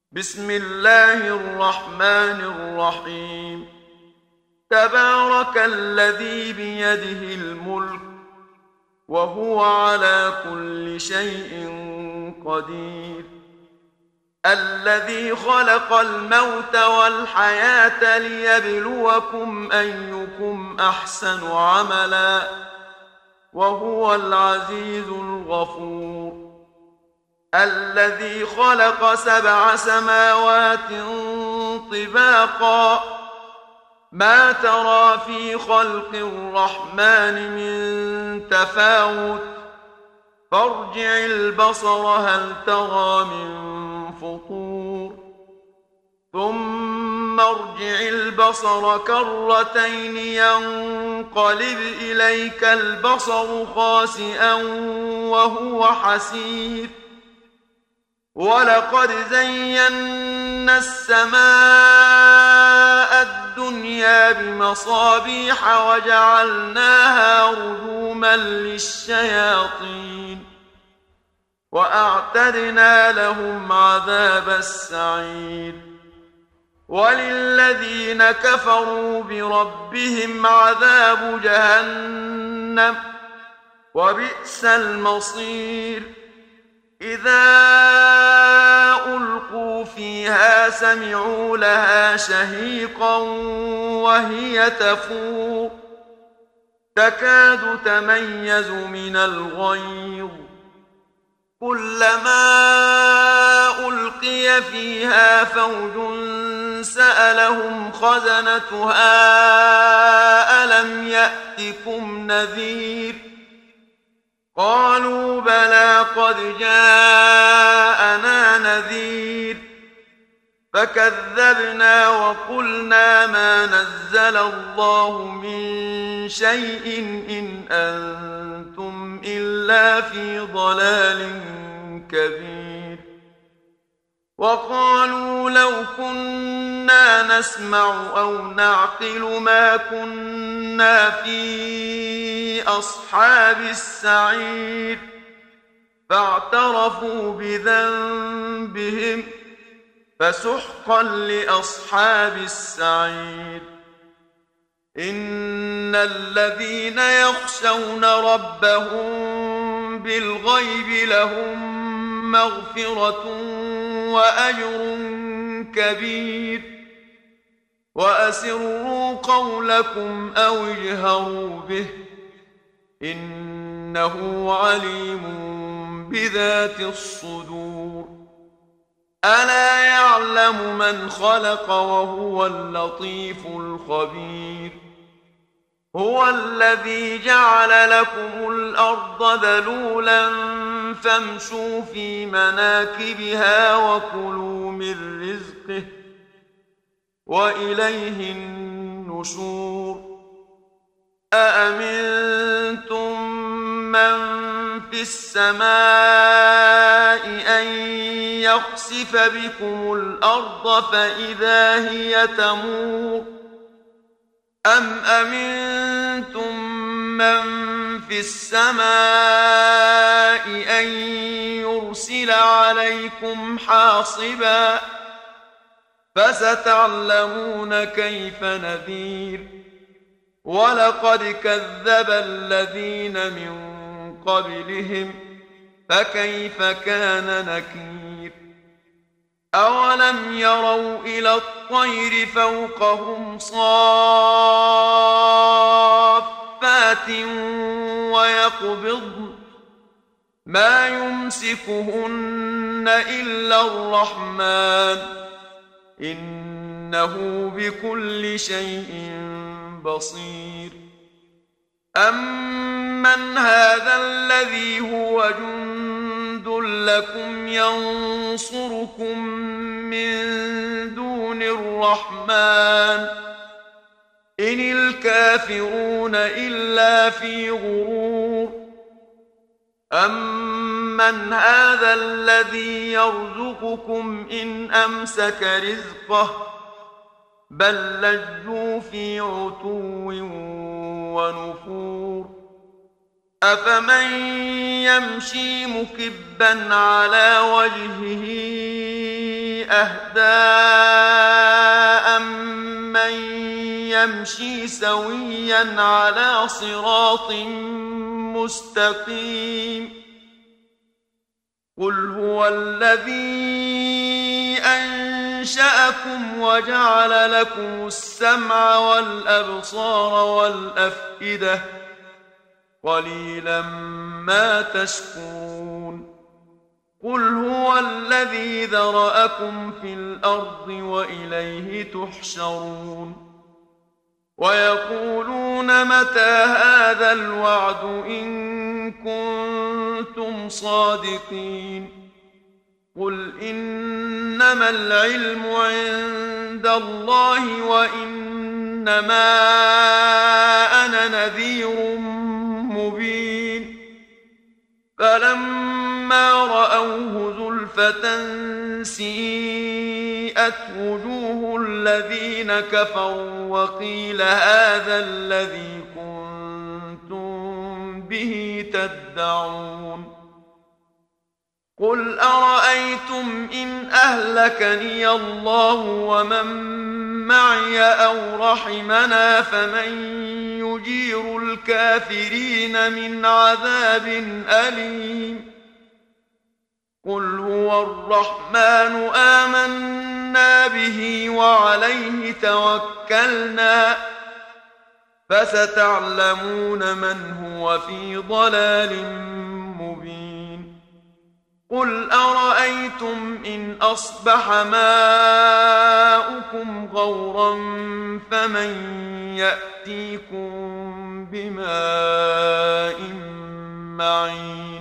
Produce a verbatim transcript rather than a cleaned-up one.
بسم الله الرحمن الرحيم. تبارك الذي بيده الملك وهو على كل شيء قدير. الذي خلق الموت والحياة ليبلوكم أيكم أحسن عملا وهو العزيز الغفور. الذي خلق سبع سماوات طباقا ما ترى في خلق الرحمن من تفاوت فارجع البصر هل ترى من فطور ثم ارجع البصر كرتين ينقلب إليك البصر خاسئا وهو حسير. ولقد زينا السماء الدنيا بمصابيح وجعلناها رجوما للشياطين وأعتدنا لهم عذاب السعير. وللذين كفروا بربهم عذاب جهنم وبئس المصير. إذا ألقوا فيها سمعوا لها شهيقا وهي تفور تكاد تميز من الغيظ كلما ألقي فيها فوج سألهم خزنتها ألم يأتكم نذير قالوا بلى قد جاءنا نذير فكذبنا وقلنا ما نزل الله من شيء إن أنتم إلا في ضلال كبير. وقالوا لو كنا نسمع أو نعقل ما كنا في أصحاب السعير فاعترفوا بذنبهم فسحقا لأصحاب السعير. إن الذين يخشون ربهم بالغيب لهم مغفرة وأجر كبير. وأسروا قولكم أو اجهروا به إنه عليم بذات الصدور. ألا يعلم من خلق وهو اللطيف الخبير. هو الذي جعل لكم الأرض ذلولا فامشوا في مناكبها وكلوا من رزقه وإليه النشور. أأمنتم من في السماء أن يخسف بكم الأرض فإذا هي تمور أم أمنتم من في السماء أن يرسل عليكم حاصبا فستعلمون كيف نذير. ولقد كذب الذين من قبلهم فكيف كان نكير. أولم يروا إلى الطير فوقهم صافات ويقبضن ما يمسكهن إلا الرحمن إنه بكل شيء بصير. أمن هذا الذي هو جند لكم ينصركم من دون الرحمن إن الكافرون إلا في غرور. أمن هذا الذي يرزقكم إن أمسك رزقه بل لجوا في عتو ونفور. أفمن يمشي مكبا على وجهه أهدى أمن يمشي سويا على صراط مستقيم قل هو الذي أنشأكم وجعل لكم السمع والأبصار والأفئدة قليلا ما تشكرون قل هو الذي ذرأكم في الأرض وإليه تحشرون ويقولون متى هذا الوعد إن كنتم صادقين قل إنما العلم عند الله وإنما أنا نذير مبين فلما رأوه زلفة سيئت وجوه الذين كفروا وقيل هذا الذي كنتم به تدعون قل أرأيتم إن أهلكني الله ومن معي أو رحمنا فمن يجير الكافرين من عذاب أليم قل هو الرحمن آمنا به وعليه توكلنا فستعلمون من هو في ضلال مبين قل أرأيتم إن أصبح ماؤكم غورا فمن يأتيكم بماء معين